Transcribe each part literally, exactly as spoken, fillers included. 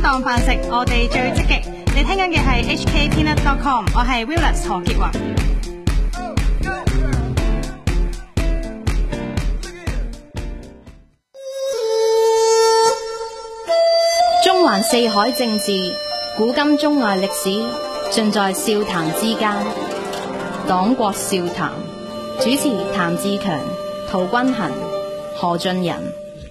當飯食，我哋最積極。你聽緊嘅係 H K Peanut dot com， 我係 Willis 何潔雲。 中環四海政治，古今中外歷史，盡在笑談之間。黨國笑談，主持譚志強、陶君衡、何俊仁。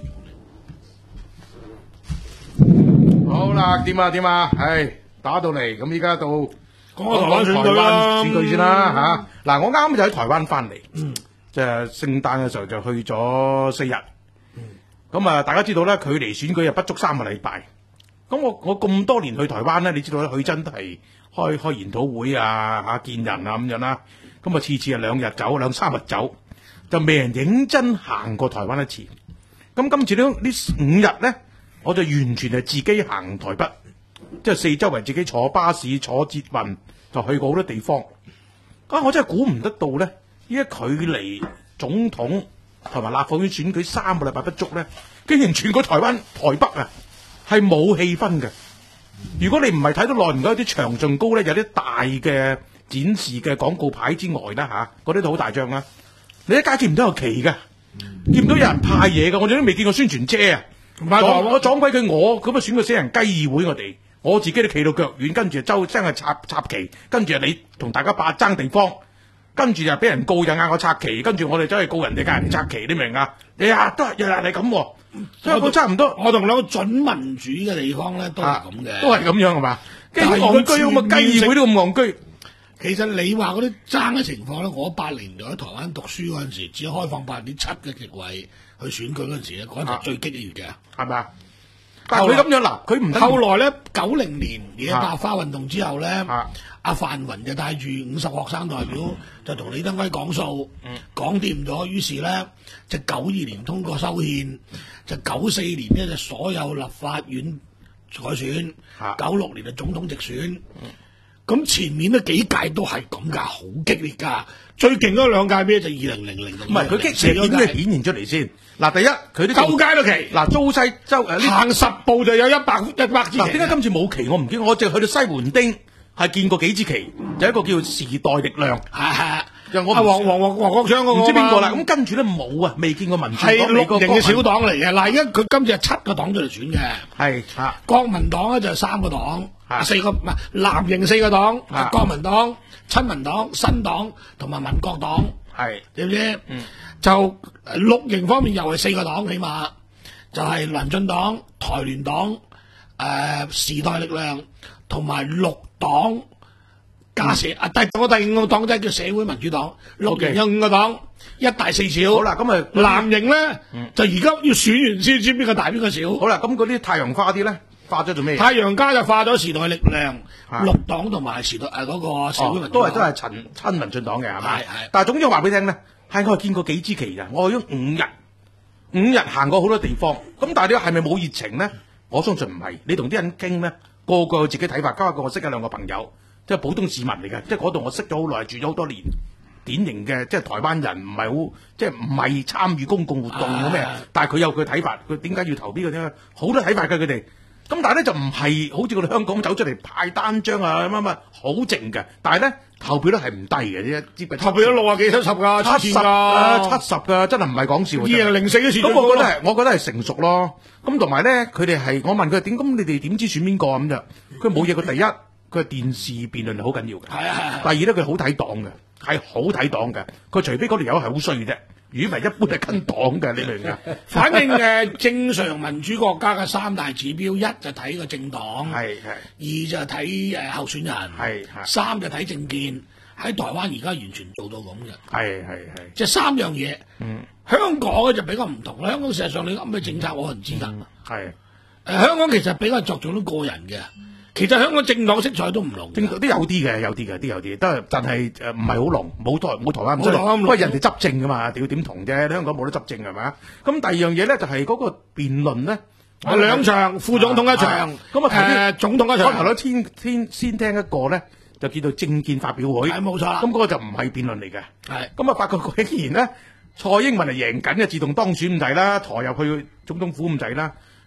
好啦，點啊點啊，唉，打到嚟，咁依家到講講台灣選舉啦， 選舉先啦吓。嗱、嗯啊，我啱就喺台灣翻嚟，嗯，即係聖誕嘅時候就去咗四日，咁、嗯、啊，大家知道咧，距離選舉又不足三個禮拜。咁我我咁多年去台灣咧，你知道咧，去真都係開開研討會啊，吓見人啊咁樣啦。咁啊，次次係兩日走，兩三日走，就未人認真行過台灣一次。咁今次呢呢五日咧，我就完全係自己行台北，即係四周圍自己坐巴士、坐捷運，就去過好多地方。啊，我真係估唔得到咧，依家距離總統同埋立法院選舉三個禮拜不足咧，竟然全個台灣台北啊！係冇氣氛嘅。如果你唔係睇到耐唔久啲牆上高咧，有啲大嘅展示嘅廣告牌之外啦吓，嗰啲都好大張啦。你一街見唔到有旗嘅，見唔到有人派嘢嘅，我哋都未見過宣傳車啊！撞我撞鬼佢我咁啊，選個死人雞議會我哋，我自己都企到腳軟，跟住周真係插插旗，跟住你同大家霸爭地方，跟住就俾人告又嗌我拆旗，跟住我哋走去告人哋，嗌人拆旗，你明啊？日日都係日日係咁。香港差唔多， 我同兩個準民主嘅地方咧，都係咁嘅， 都係咁樣係嘛？跟住戇居咁啊，雞議會都咁戇居。 其實你話嗰啲爭嘅情況咧，我八零年喺台灣讀書嗰陣時，只開放百分之七嘅席位去選舉嗰陣時咧，嗰陣時最激烈嘅，係咪啊？但係佢咁樣嗱，佢唔後來咧，九零年野百花運動之後咧，阿范雲就帶住五十學生代表，就同李登輝講數，講掂咗，於是咧就九二年通過修憲，就九四年咧就所有立法院改選，九六年就總統直選。咁前面嗰幾屆都係咁噶，好激烈噶。最勁嗰兩屆咩就二零零零，唔係佢激烈點嘅顯現出嚟先。嗱，第一佢啲周街都旗，嗱中西周誒行十步就有一百一百支旗。嗱，點解今次冇旗？我唔知，我淨係去到西門町係見過幾支旗，就一個叫時代力量，係係。就我黃黃黃黃國昌嗰個，唔知邊個啦。咁跟住咧冇啊，未見過民主黨。係綠營嘅小黨嚟嘅。嗱，而家佢今次係七個黨出嚟選嘅，係嚇。國民黨咧就係三個黨。四個唔係藍營四個黨，啊、國民黨、親民黨、新黨同埋民國黨，係知唔知？嗯，就綠營方面又係四個黨，起碼就係民進黨、台聯黨、誒、呃、時代力量同埋綠黨加社啊，第我第五個黨即係叫社會民主黨。綠營有五個黨，一大四小。好啦，咁啊藍營咧、嗯、就而家要選完先知邊個大邊個小。好啦，咁嗰啲太陽花啲咧。化咗做咩？太陽家就化咗時代力量、綠黨同埋時代誒嗰個社會民主黨，都係都係親親民進黨嘅係咪？係係。但係總之我話俾你聽咧，係我係見過幾支旗㗎，我去咗五日，五日行過好多地方。咁但係你係咪冇熱情咧？我相信唔係。你同啲人傾咧，個個有自己睇法。加一個我識嘅兩個朋友，即係普通市民嚟嘅，即係嗰度我識咗好耐，住咗好多年，典型嘅即係台灣人，唔係好即係唔係參與公共活動咁咩？但係佢有佢睇法，佢點解要投邊個咧？好多睇法嘅佢哋。咁但係咧就唔係好似我哋香港走出嚟派單張啊乜乜好靜嘅，但係咧投票率係唔低嘅啫，投票率六啊幾七十噶，七十啊七十噶，真係唔係講笑。二零零四嗰時，咁我覺得係，我覺得係成熟咯。咁同埋咧，佢哋係我問佢點，咁你哋點知選邊個咁就？佢冇嘢，佢第一佢係電視辯論係好緊要嘅，係啊係。第二咧佢好睇黨嘅，係好睇黨嘅。佢除非嗰條友係好衰嘅啫。如果唔係一般係跟黨嘅，你明唔明啊？反正誒正常民主國家嘅三大指標，一就睇個政黨，係係；二就睇誒候選人，係係；三就睇政見。喺台灣而家完全做到咁嘅，係係係，即係三樣嘢。嗯，香港咧就比較唔同啦。香港事實上你噏咩政策我唔知㗎。係誒，香港其實比較着重啲個人嘅。其實香港政黨色彩都唔濃，政黨都有啲嘅，有啲嘅，啲有啲，都係，但係誒唔係好濃，冇台冇台灣咁濃，不過人哋執政噶嘛，屌點同啫？香港冇得執政係咪？咁第二樣嘢咧就係嗰個辯論咧，兩場副總統一場，咁啊誒總統一場。我頭先先先先聽一個咧，就叫做政見發表會，係冇錯啦。咁嗰個就唔係辯論嚟嘅，係。咁啊發覺佢竟然咧，蔡英文係贏緊嘅，自動當選咁滯啦，抬入去總統府咁滯啦。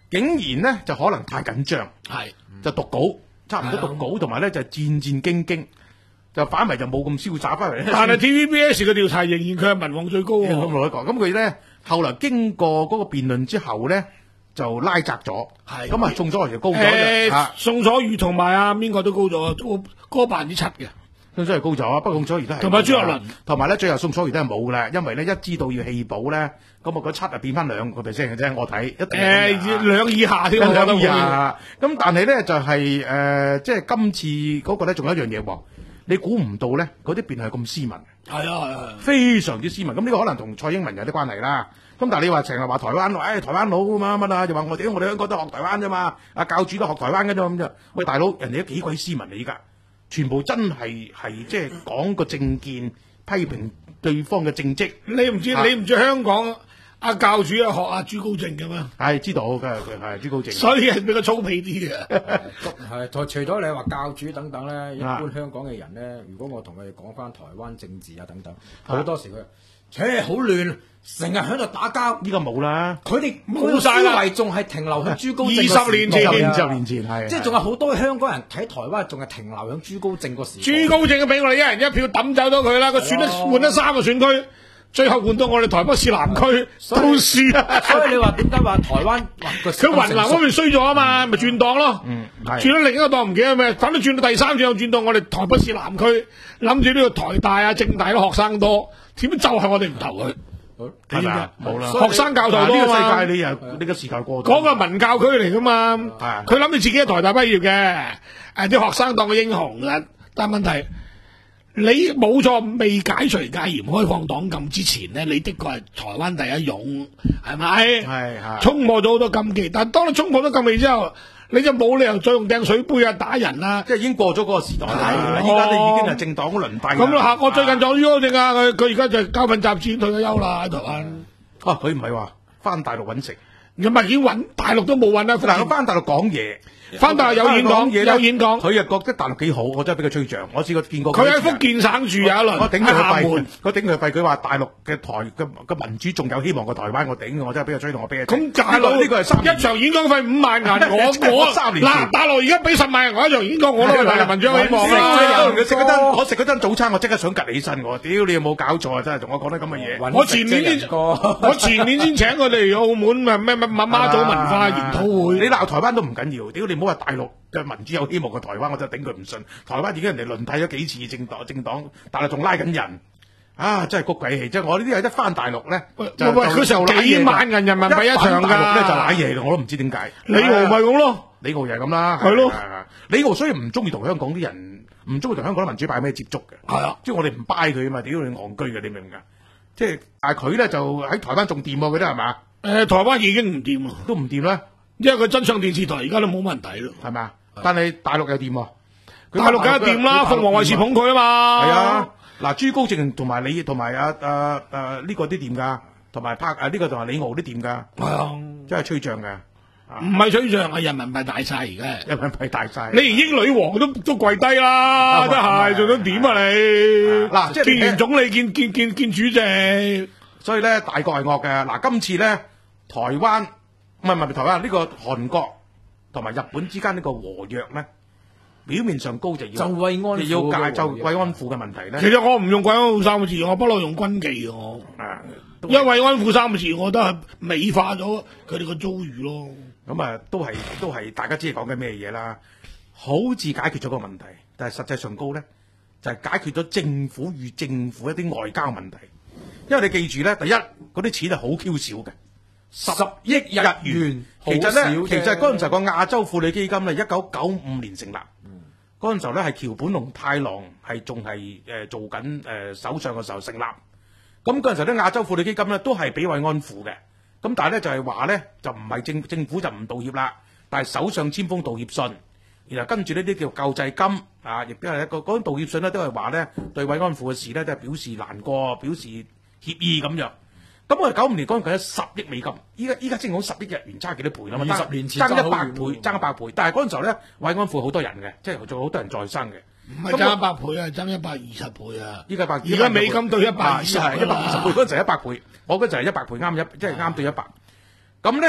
竟然咧就可能太緊張， 係就讀稿，差唔多讀稿，同埋咧就戰戰兢兢，就反為就冇咁瀟灑翻嚟。 但係 T V B S 嘅調查仍然佢係民望最高喎。 咁我講，咁佢咧後來經過嗰個辯論之後咧，就拉窄咗， 係咁啊宋楚瑜就高咗， 誒啊宋楚瑜同埋阿邊個都高咗，高高百分之七嘅。 宋楚瑜高咗，不過宋楚瑜都係同埋朱學倫， 同埋咧最後宋楚瑜都係冇㗎啦，因為咧一知道要棄保咧，咁我嗰七啊變翻兩個 percent 嘅啫，我睇一定誒兩以下添， 兩以下。咁但係咧就係誒，即係今次嗰個咧仲有一樣嘢喎，你估唔到咧嗰啲辯係咁斯文， 係啊係啊， 非常之斯文。咁呢個可能同蔡英文有啲關係啦。咁但係你話成日話台灣，誒、哎、台灣佬乜乜啊，就話我哋我哋香港都學台灣啫嘛，啊教主都學台灣嘅啫咁就，喂大佬，人哋都幾鬼斯文嚟㗎，全部真係係即係講個政見，批評對方嘅政績。 你唔知、啊、你唔知香港阿教主啊學阿朱高正嘅咩？ 係知道嘅，佢係朱高正。 所以係比較粗鄙啲嘅。 係除除咗你話教主等等咧，一般香港嘅人咧，如果我同佢哋講翻台灣政治啊等等，好多時佢。切好亂，成日喺度打交， 呢個冇啦。 佢哋冇晒啦， 思維仲係停留喺朱高正二十年前， 二十年前係， 即係仲有好多香港人睇台灣，仲係停留喺朱高正個時。 朱高正俾我哋一人一票抌走咗佢啦，佢選得換咗三個選區，最後換到我哋台北市南區都是啊。 所以你話點解話台灣？ 佢雲南嗰邊衰咗啊嘛，咪轉黨咯，轉咗另一個黨唔記得咩，反正轉到第三轉又轉到我哋台北市南區，諗住呢個台大啊、政大啲學生多。點就係我哋唔投佢， 係咪啊？冇啦， 學生教頭多啊嘛。 呢個世界你又呢個時代過咗。 嗰個文教區嚟噶嘛？佢諗住自己喺台大畢業嘅，誒啲學生當個英雄嘅。但係問題，你冇錯，未解除戒嚴、開放黨禁之前咧，你的確係台灣第一勇，係咪？ 係係。 衝破咗好多禁忌，但係當你衝破咗禁忌之後，你就冇理由再用掟水杯啊打人啊， 即係已經過咗嗰個時代啦。依家都已經係政黨輪替。 咁啦，我最近做咗正啊，佢佢而家就交份雜誌退咗休啦喺台灣。 哦，佢唔係話翻大陸揾食， 咁咪已經揾大陸都冇揾啦。 嗱，佢翻大陸講嘢。 翻大陸有演講，有演講， 佢又覺得大陸幾好，我真係俾佢吹脹。我試過見過佢喺福建省住有一輪， 我頂佢個肺，我頂佢肺。佢話大陸嘅台嘅嘅民主仲有希望過台灣，我頂我真係俾佢吹到我俾佢。 咁大陸呢個係一場演講費五萬銀，我我三年嗱大陸而家俾十萬人我一場演講，我都係大陸民主有希望啦。 食嗰陣我食嗰陣早餐，我即刻想趌起身我，屌你有冇搞錯啊！真係同我講得咁嘅嘢。 我前年先我前年先請佢哋澳門咩咩咩媽祖文化研討會。 你鬧台灣都唔緊要，屌你唔好話大陸嘅民主有希望過台灣，我真係頂佢唔順。台灣已經人哋輪替咗幾次政黨，政黨，但係仲拉緊人，啊，真係谷鬼氣！即係我呢啲係一翻大陸咧，就喂佢成幾萬人人民幣一場㗎， 咧就瀨嘢嘅，我都唔知點解。 李敖咪咁咯， 李敖又係咁啦， 係咯。 李敖所以唔中意同香港啲人，唔中意同香港啲民主派咩接觸嘅，係啊，即係我哋唔 buy 佢啊嘛，屌你戇居嘅，你明唔明啊？即係但係佢咧就喺台灣仲掂喎，佢都係嘛？ 誒，台灣已經唔掂啊， 都唔掂啦， 因為佢真相電視台而家都冇問題咯， 係咪啊？但係大陸又掂喎， 大陸梗係掂啦，鳳凰衛視捧佢啊嘛。係啊， 嗱，朱高正同埋你同埋阿阿阿呢個啲掂㗎，同埋拍啊呢個同埋李敖啲掂㗎。係啊，真係吹脹㗎。 唔係吹脹，係人民幣大晒而家。 人民幣大晒。 你連英女王都都跪低啦，真係仲想點啊你？嗱，即係見完總理見見見見主席， 所以咧大國係惡嘅。嗱，今次咧台灣唔係唔係台灣呢個韓國。同埋日本之間呢個和約咧，表面上高就要就慰安婦要解就慰安婦嘅問題咧。 其實我唔用慰安婦三個字，我不嬲用軍紀我。啊，因為慰安婦三個字，我覺得係美化咗佢哋個遭遇咯。 咁啊，都係都係大家知講緊咩嘢啦。好似解決咗個問題，但係實際上高咧就係、是、解決咗政府與政府一啲外交問題。因為你記住咧，第一嗰啲錢係好 Q 少嘅。十億日元，其實咧，其實嗰陣時個亞洲婦女基金咧，一九九五年成立。嗰、嗯、陣時候咧，係橋本龍太郎係仲係誒做緊誒、呃、首相嘅時候成立。咁嗰陣時候咧，亞洲婦女基金咧都係俾慰安婦嘅。咁但係咧就係話咧，就唔係政政府就唔道歉啦，但係首相簽封道歉信，然後跟住呢啲叫救濟金啊，亦都係一個嗰種道歉信咧，都係話咧對慰安婦嘅事咧都係表示難過，表示歉意咁樣。咁我哋九五年講緊有十億美金，依家依家正講十億日元差幾多倍啦嘛？ 二十年前爭一百倍，爭一百倍。但係嗰陣時候咧，慰安婦好多人嘅，即係仲有好多人在生嘅。 唔係爭一百倍啊，爭一百二十倍啊！ 依家百， 而家美金對一百二十， 係一百二十倍。嗰陣時係一百倍，我嗰陣係一百倍啱一，即係啱對一百。咁咧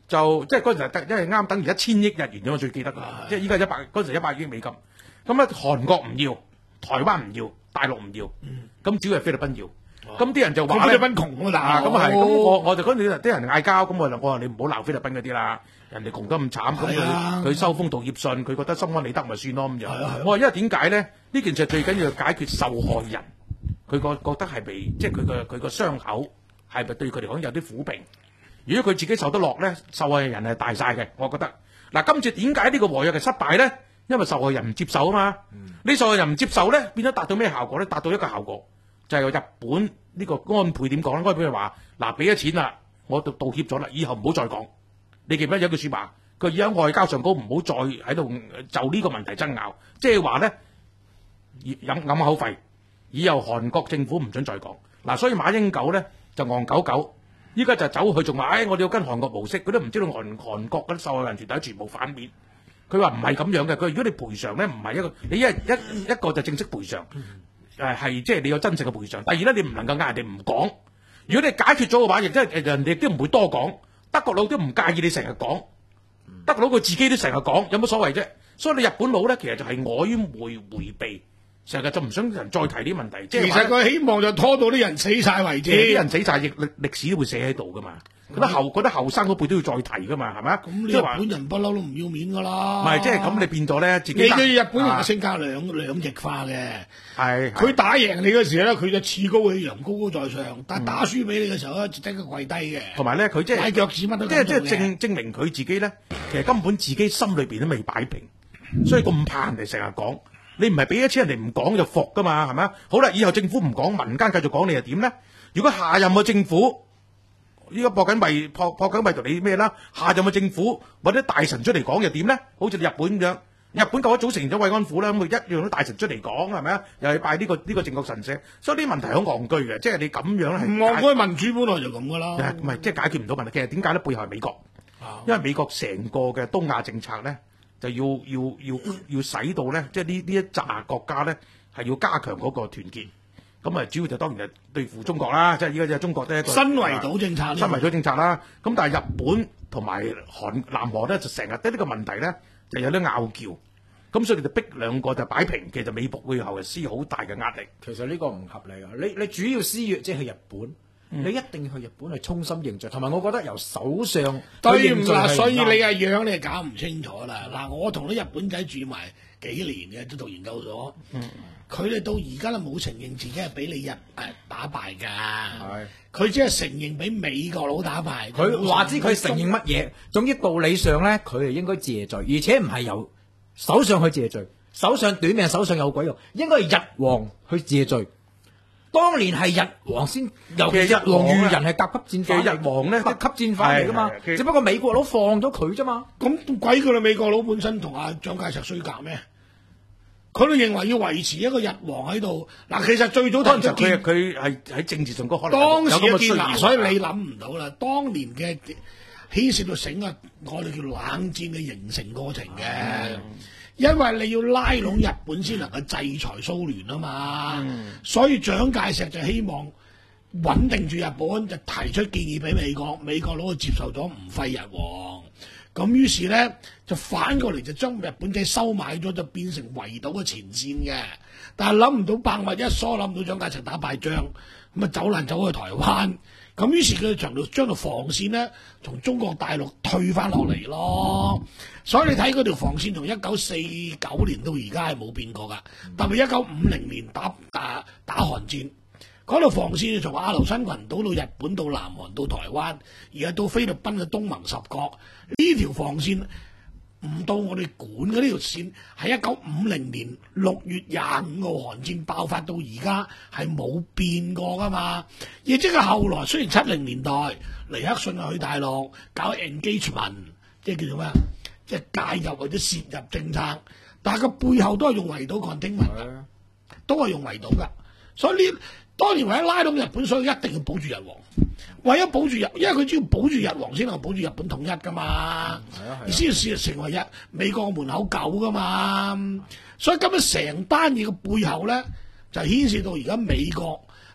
就即係嗰陣時得，因為啱等於一千億日元，我最記得㗎，即係依家一百嗰陣時一百億美金。咁咧韓國唔要，台灣唔要，大陸唔要，咁、嗯、主要係菲律賓要。咁啲、哦、人就話菲律賓窮啊，嗱咁啊係，咁我我就嗰陣啲人嗌交，咁我就我話你唔好鬧菲律賓嗰啲啦，人哋窮得咁慘，咁佢佢收封道歉信，佢覺得心安理得咪算咯咁樣。我話因為點解咧？呢件事最緊要解決受害人，佢覺覺得係被即係佢個佢個傷口係咪對佢嚟講有啲撫平？如果佢自己受得落咧，受害人係大晒嘅，我覺得。嗱，今次點解呢個和約係失敗咧？因為受害人唔接受啊嘛。你、嗯、受害人唔接受咧，變咗達到咩效果咧？達到一個效果就係、是、日本呢個安倍點講咧？安倍話：嗱，俾咗錢啦，我道道歉咗啦，以後唔好再講。你記唔記得有句説話？佢而家外交上高唔好再喺度就呢個問題爭拗，即係話咧飲揞口費，以後韓國政府唔准再講。嗱，所以馬英九咧就戇狗狗。依家就走去仲話，誒、哎，我哋要跟韓國模式，佢都唔知道韓韓國嗰啲受害人團體全部反面。佢話唔係咁樣嘅，佢如果你賠償咧，唔係一個，你一一一個就正式賠償，誒係即係你有真正嘅賠償。第二咧，你唔能夠嗌人哋唔講。如果你解決咗嘅話，亦即係人哋亦都唔會多講。德國佬都唔介意你成日講，德國佬佢自己都成日講，有乜所謂啫？所以你日本佬咧，其實就係曖昧迴避。成日就唔想人再提啲問題，即係其實佢希望就拖到啲人死晒為止， 啲人死晒，歷歷史都會寫喺度噶嘛。覺得後覺得後生嗰輩都要再提噶嘛，係咪啊？ 咁你日本人不嬲都唔要面噶啦。 唔係，即係咁你變咗咧，自己你嘅日本人嘅性格兩兩極化嘅。 係佢打贏你嗰時咧，佢就恃高氣揚，高高在上；但係打輸俾你嘅時候咧，就即刻跪低嘅。 同埋咧，佢即係擺腳趾乜都即係即係證證明佢自己咧，其實根本自己心裏邊都未擺平，所以咁怕人哋成日講。你唔係俾咗錢人哋唔講就服噶嘛，係咪啊？好啦，以後政府唔講，民間繼續講，你又點咧？如果下任嘅政府依家搏緊為破破緊為同你咩啦？下任嘅政府或者大臣出嚟講又點咧？好似日本咁樣，日本舊一早成咗慰安婦啦，咁佢一樣都大臣出嚟講，係咪啊？又係拜呢個呢個靖國神社，所以啲問題好戇居嘅，即係你咁樣係唔戇居，民主本來就咁噶啦， 唔係即係解決唔到問題。其實點解咧？背後係美國，因為美國成個嘅東亞政策咧。就要要要要使到咧，即係呢呢一紮國家咧係要加強嗰個團結。咁啊，主要就當然係對付中國啦，即係依家就係中國都係一個新圍島政策， 新圍島政策啦。咁但係日本同埋韓南韓咧就成日對呢個問題咧就有啲拗撬，咁所以就逼兩個就擺平，其實美國背後係施好大嘅壓力。 其實呢個唔合理㗎，你你主要施壓即係去日本。你一定要去日本去衷心認罪，同埋我覺得由首相對唔嗱，所以你嘅樣你係搞唔清楚啦。嗱，我同啲日本仔住埋幾年嘅，都讀研究所，佢哋、嗯、到而家都冇承認自己係俾你日誒打敗㗎。係，佢只係承認俾美國佬打敗。 佢話知佢承認乜嘢？總之道理上咧，佢係應該謝罪，而且唔係由首相去謝罪。首相短命，首相有鬼用，應該係日皇去謝罪。當年係日皇先，尤其日皇裕仁係甲級戰犯， 日皇咧甲級戰犯嚟噶嘛，只不過美國佬放咗佢啫嘛。 咁鬼佢哋美國佬本身同阿蔣介石衰格咩？佢都認為要維持一個日皇喺度。嗱，其實最早當時佢佢係喺政治上嗰可能當時嘅建立，所以你諗唔到啦。當年嘅牽涉到整個我哋叫冷戰嘅形成過程嘅。嗯因為你要拉攏日本先能夠制裁蘇聯啊嘛，嗯、所以蔣介石就希望穩定住日本，就提出建議俾美國，美國佬就接受咗唔廢日皇，咁於是咧就反過嚟就將日本仔收買咗，就變成圍島嘅前線嘅。但係諗唔到百密一疏，諗唔到蔣介石打敗仗，咁啊走難走去台灣，咁於是佢就將條防線咧從中國大陸退翻落嚟咯。所以你睇嗰條防線從一九四九年到而家係冇變過噶，特別一九五零年打打打韓戰，嗰條防線從阿留申群島到日本到南韓到台灣，而家到菲律賓嘅東盟十國，呢條防線唔到我哋管嘅呢條線，喺一九五零年六月廿五號韓戰爆發到而家係冇變過噶嘛。亦即係後來雖然七零年代尼克遜去大陸搞 engagement， 即係叫做咩啊？即係介入或者涉入政策，但係個背後都係用圍島 containment 㗎，都係用圍島㗎。所以呢，當年為咗拉攏日本，所以一定要保住日皇。為咗保住日，因為佢只要保住日皇先能保住日本統一㗎嘛，而先至成為日美國門口狗㗎嘛。所以今日成單嘢嘅背後咧，就牽涉到而家美國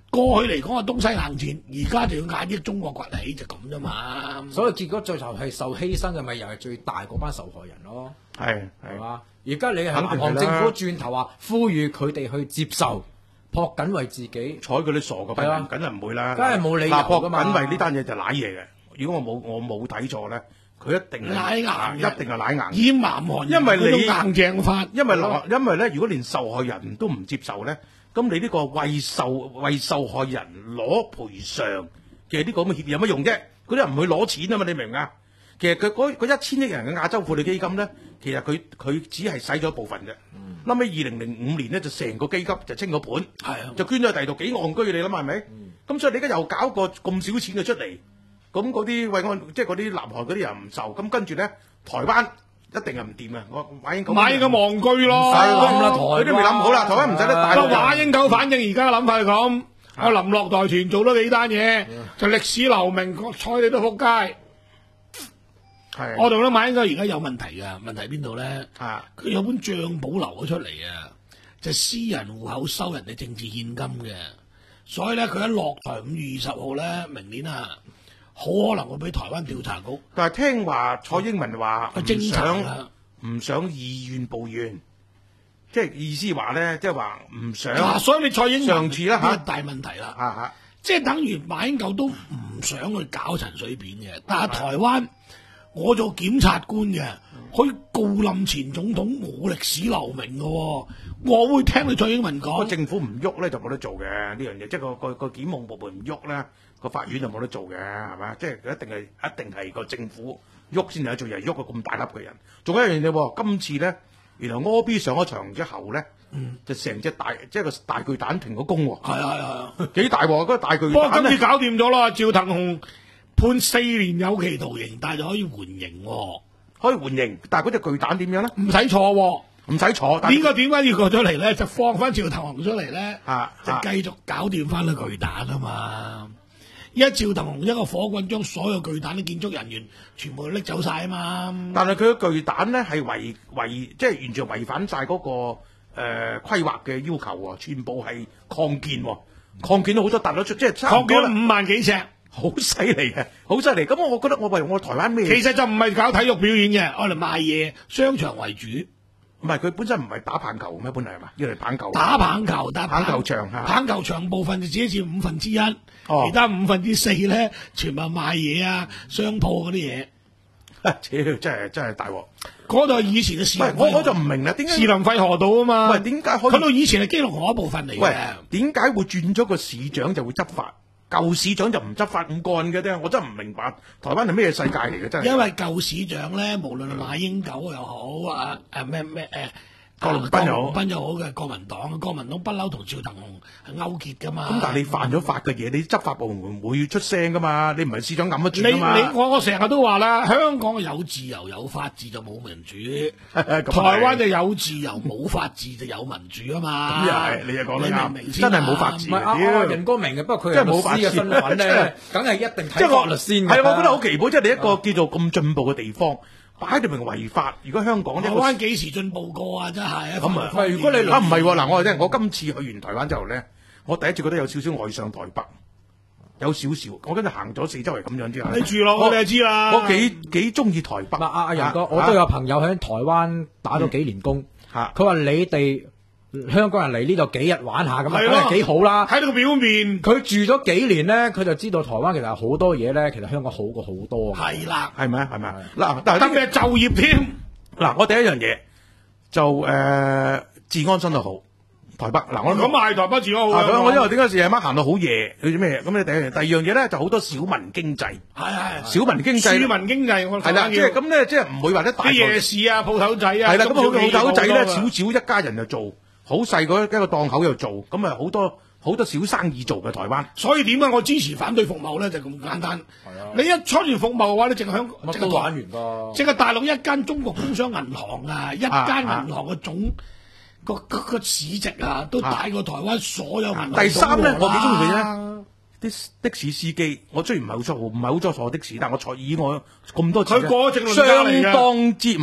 過去嚟講係東西硬戰，而家就要壓抑中國崛起就咁啫嘛。 所以結果最後係受犧牲嘅咪又係最大嗰班受害人咯。 係係嘛？而家你係南韓政府轉頭話呼籲佢哋去接受朴槿惠自己， 睬佢啲傻嘅笨，梗係唔會啦。 梗係冇理由㗎嘛。 朴槿惠呢單嘢就賴嘢嘅。如果我冇我冇睇錯咧，佢一定賴硬， 一定係賴硬。 以南韓因為你硬正法， 因為因為咧，如果連受害人都唔接受咧。咁你呢個為受為受害人攞賠償嘅呢個咁嘅協議有乜用啫？嗰啲人唔去攞錢啊嘛，你明唔明啊？其實佢嗰嗰一千億人嘅亞洲婦女基金咧，其實佢佢只係使咗一部分啫。後尾二零零五年咧就成個基金就清咗盤，係啊，就捐咗第度幾戇居你諗係咪？咁、嗯、所以你而家又搞個咁少錢嘅出嚟，咁嗰啲慰安即係嗰啲南韓嗰啲人唔受，咁跟住咧台灣。一定係唔掂啊！我馬英九馬英九戇居咯， 冧啦台，佢都未諗好啦，台灣唔使得大。 不過馬英九反正而家嘅諗法係咁，我臨落台前做咗幾單嘢，就歷史留名，睬你都仆街。係，我同你馬英九而家有問題㗎，問題邊度咧？啊，佢有本帳簿流咗出嚟啊，就私人戶口收人哋政治現金嘅，所以咧佢一落台五月二十號咧，明年啊。好可能會俾台灣調查局， 但係聽話蔡英文話唔想唔想以怨報怨，即係意思話咧，即係話唔想、啊。所以你蔡英文上次啦嚇大問題啦，啊、即係等於馬英九都唔想去搞陳水扁嘅，但係台灣我做檢察官嘅，可以告冧前總統，冇歷史留名嘅喎，我會聽你蔡英文講。政府唔喐咧就冇得做嘅呢樣嘢，即係個個個檢控部門唔喐咧。個法院就冇得做嘅，係嘛？即係佢一定係一定係個政府喐先有得做，又係喐個咁大粒嘅人。仲有一樣嘢喎，今次咧，原來柯 B 上咗場之後咧，嗯、就成隻大即係個大巨蛋停咗工喎。係啊係啊，幾大鑊嗰個大巨蛋。不過今次搞掂咗啦，趙騰雄判四年有期徒刑，但係就可以緩刑喎。可以緩刑，但係嗰隻巨蛋點樣咧？唔使坐喎，唔使坐。點解點解要過咗嚟咧？就放翻趙騰雄出嚟咧，啊、就繼續搞掂翻個巨蛋啊嘛。一趙騰雄一個火棍將所有巨蛋啲建築人員全部拎走晒啊嘛！但係佢嘅巨蛋咧係違違即係完全違反晒嗰、那個誒、呃、規劃嘅要求喎，全部係擴建，擴建咗好多突咗出，即係擴建咗五萬幾尺，好犀利嘅，好犀利。咁我覺得我為我台灣咩？其實就唔係搞體育表演嘅，我嚟賣嘢，商場為主。唔係佢本身唔係打棒球咩？本嚟係嘛？要嚟棒球。打棒球，打棒，棒球場嚇。棒球場部分就只佔五分之一，哦、其他五分之四咧，全部賣嘢啊、商鋪嗰啲嘢。屌，真係真係大鑊！嗰度係以前嘅士林。我我就唔明啦，點解士林廢河道啊嘛？喂，點解可以？嗰度以前係基隆河一部分嚟嘅。喂，點解會轉咗個市長就會執法？舊市長就唔執法唔幹嘅啫，我真係唔明白台灣係咩世界嚟嘅真係。因為舊市長咧，無論係馬英九又好啊，誒咩咩誒，郭龍斌又好，郭龍斌又好嘅國民黨，國民黨不嬲同趙騰雄係勾結噶嘛。咁但係你犯咗法嘅嘢，你執法部門唔會出聲噶嘛？你唔係市長揞得住㗎嘛？你你我我成日都話啦，香港有自由有法治就冇民主，台灣就有自由冇法治就有民主啊嘛。咁又係，你又講得啱，真係冇法治。唔係啊，人哥明嘅，不過佢係冇法治嘅身份咧，梗係一定睇法律先。係我覺得好奇怪，即係你一個叫做咁進步嘅地方。擺到明違法，如果香港台灣幾時進步過啊？真係咁啊！如果你啊唔係嗱，我話聽，我今次去完台灣之後咧，我第一次覺得有少少愛上台北，有少少。我跟住行咗四周圍咁樣之後，你住落我哋就知啦。我幾幾中意台北。阿阿仁哥，我都有朋友喺台灣打咗幾年工，佢話你哋香港人嚟呢度幾日玩下咁啊，咁係幾好啦。睇到個表面，佢住咗幾年咧，佢就知道台灣其實好多嘢咧，其實香港好過好多。係啦，係咪啊？係咪啊？嗱，但係得咩就業添？嗱，我第一樣嘢就誒、呃、治安真係好，台北嗱我咁係台北治安好。啊、我因為點解時夜晚行到好夜去做咩？咁你第一樣，第二樣嘢咧就好多小民經濟。係係小民經濟，小民經濟我係啦，即係咁咧，即係唔會話啲大啲夜市啊、鋪頭仔啊。係啦，咁好鋪頭仔咧，少少一家人就做。好細嗰一個檔口又做，咁啊好多好多小生意做嘅台灣。所以點解我支持反對服貿咧？就咁簡單。係啊，你一出完服貿嘅話，你淨係香港，即係玩完㗎。即係大陸一間中國工商銀行啊，一間銀行嘅總個個個市值啊，都大過台灣所有銀行。第三咧，我幾中意佢咧，啲的士司機，我雖然唔係好坐，唔係好多坐的士，但我坐以我咁多次，佢過正路嚟㗎，相當之唔係。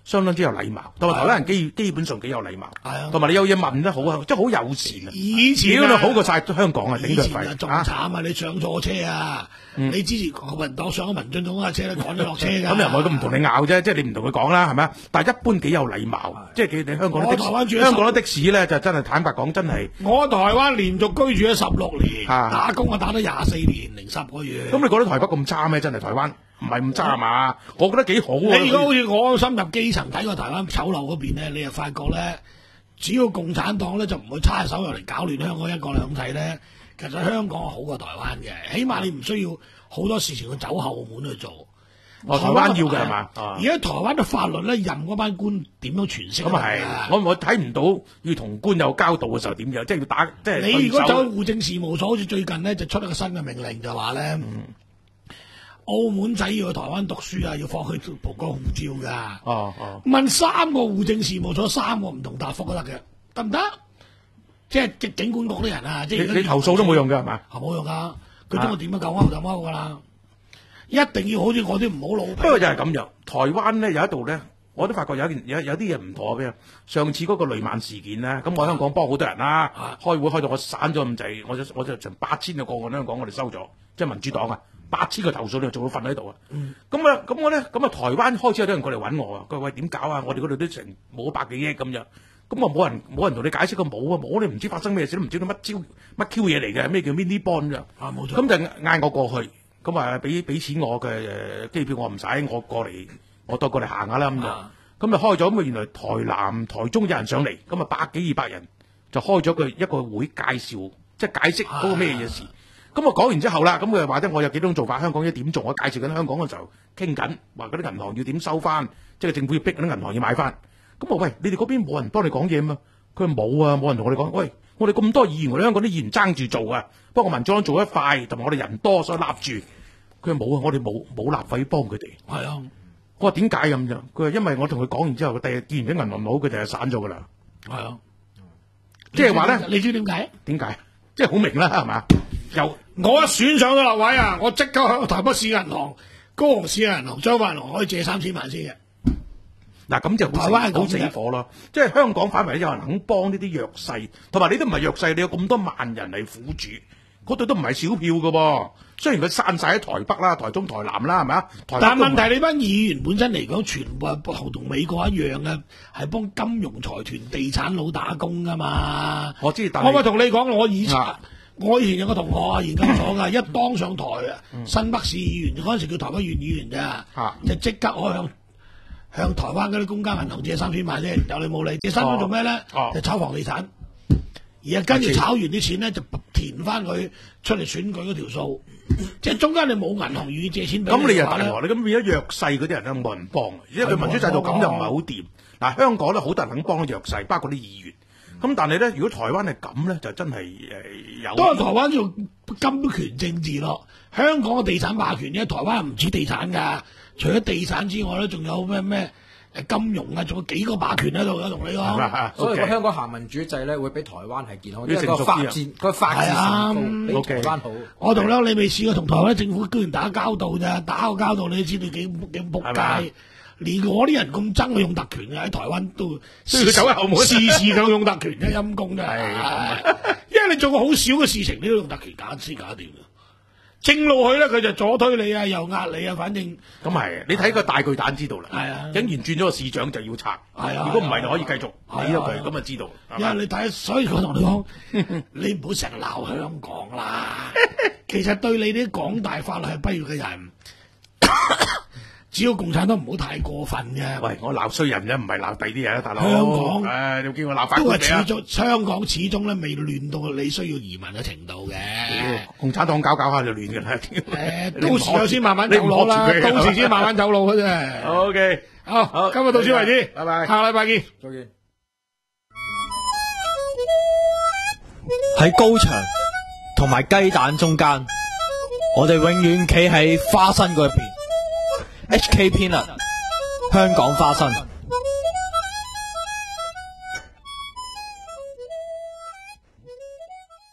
相當之有禮貌，同埋台灣人基基本上幾有禮貌，同埋你有嘢問得好啊，即係好友善啊！ 以前啊，好過晒香港啊，頂佢肺！ 以前啊仲慘啊！你上錯車啊！你之前國民黨上咗民進黨架車咧，趕咗落車㗎。 咁又我都唔同你拗啫，即係你唔同佢講啦，係咪啊？但係一般幾有禮貌，即係你香港啲的士，香港啲的士咧就真係坦白講，真係我台灣連續居住咗十六年，打工啊打咗廿四年零十個月。 咁你覺得台北咁差咩？真係台灣？唔係咁差嘛？我覺得幾好啊！ 你如果好似我深入基層睇過台灣醜陋嗰邊咧，你就發覺咧，只要共產黨咧就唔會插手入嚟搞亂香港一國兩制咧，其實香港好過台灣嘅，起碼你唔需要好多事情去走後門去做。 哦，台灣要嘅係嘛？ 而家台灣嘅法律咧，任嗰班官點樣詮釋？ 咁啊係，我我睇唔到要同官有交道嘅時候點樣，即係要打，即係你如果走去戶政事務所，好似最近咧就出一個新嘅命令，就話咧。嗯澳門仔要去台灣讀書啊，要放佢曝光護照噶。哦哦，問三個戶政事務所，三個唔同答覆都得嘅，得唔得？即係警警管局啲人啊，即係你，你投訴都冇用嘅係嘛？ 係冇用噶，佢中意點樣夠勾就勾噶啦。一定要好似我啲唔好老。不過就係咁樣，台灣咧有一度咧，我都發覺有一件有有啲嘢唔妥嘅。上次嗰個雷曼事件咧，咁我香港幫好多人啦，啊、開會開到我散咗咁滯，我就我就成八千個個案香港我哋收咗，即係民主黨啊。八千個投訴你仲會瞓喺度啊！咁啊咁我咧咁啊台灣開始有啲人過嚟揾我啊！佢話喂點搞啊？我哋嗰度都成冇百幾億咁樣，咁啊冇人冇人同你解釋個冇啊！我哋唔知發生咩事，都唔知道乜招乜 Q 嘢嚟嘅，咩叫 mini bond 啊？啊冇錯！咁就嗌我過去，咁啊俾俾錢我嘅誒機票我唔使，我過嚟我多過嚟行下啦咁就，咁就開咗咁啊！原來台南台中有人上嚟，咁啊百幾二百人就開咗個一個會介紹，即係解釋嗰個咩嘢事。咁我講完之後啦，咁佢話咧我有幾種做法，香港要點做？我介紹緊香港嘅時候傾緊，話嗰啲銀行要點收翻，即係政府要逼嗰啲銀行要買翻。咁我喂，你哋嗰邊冇人幫你講嘢嘛？佢話冇啊，冇人同我哋講。喂，我哋咁多議員，我哋香港啲議員爭住做啊，不過民主黨做得快，同埋我哋人多，所以立住。佢話冇啊，我哋冇冇立費幫佢哋。係啊，我話點解咁樣？佢話因為我同佢講完之後，第日見完啲銀行佬，佢哋就散咗噶啦。係啊，即係話咧，你知點解？點解？即係好明啦，係嘛？有我一選上咗立委啊，我即刻喺台北市銀行、高雄市銀行、彰化銀行可以借三千萬先嘅。嗱咁就台灣好死火咯，即係香港反為有人肯幫呢啲弱勢，同埋你都唔係弱勢，你有咁多萬人嚟苦主，嗰度都唔係小票噶噃。雖然佢散晒喺台北啦、台中、台南啦，係咪啊？但係問題你班議員本身嚟講，全部係同美國一樣嘅，係幫金融財團、地產佬打工噶嘛。我知，但我咪同你講，我以前。啊我以前有個同學啊，研究所噶，一當上台啊，嗯、新北市議員嗰陣時叫台北縣議員咋，啊、就即刻我向向台灣嗰啲公家銀行借三千萬啫，有理冇理，借三千做咩咧？哦、就炒房地產，而家跟住炒完啲錢咧，就填翻佢出嚟選舉嗰條數，即係中間你冇銀行願意借錢俾你。咁你又大鑊，你咁變咗弱勢嗰啲人咧冇人幫，因為佢民主制度咁就唔係好掂。嗱，香港咧好多人肯幫弱勢，包括啲議員。咁但係咧，如果台灣係咁咧，就真係誒有。都係台灣做金權政治咯。香港嘅地產霸權，因為台灣唔止地產㗎，除咗地產之外咧，仲有咩咩誒金融啊，仲有幾個霸權喺度嘅，同你講。 所以香港行民主制咧，會比台灣係健康，因為個發展個發展程度比台灣好。我同咧，你未試過同台灣政府居然打交道咋？打個交道，你都知道幾幾仆街。連我啲人咁憎佢用特權嘅喺台灣都，所以佢走喺後門，事事咁用特權嘅陰公啫。係，因為你做個好少嘅事情，你都用特權搞先搞掂嘅。正路去咧，佢就左推你啊，右壓你啊，反正咁係。你睇個大巨蛋知道啦。係啊，竟然轉咗個市長就要拆。係啊，如果唔係就可以繼續理咗佢，咁就知道。因為你睇，所以我同你講，你唔好成日鬧香港啦。其實對你啲廣大法律係不如嘅人。只要共產黨唔好太過分嘅。喂，我鬧衰人啫，唔係鬧第啲嘢啊，大佬。香港，誒，你叫我鬧法官都係始終，香港始終咧未亂到你需要移民嘅程度嘅。共產黨搞搞下就亂嘅啦。誒，到時有先慢慢走路啦，到時先慢慢走路嘅啫。O K，好，今日到此為止，拜拜，下禮拜見，再見。 喺高牆同埋雞蛋中間，我哋永遠企喺花生嗰邊。H K Peanut 香港花生。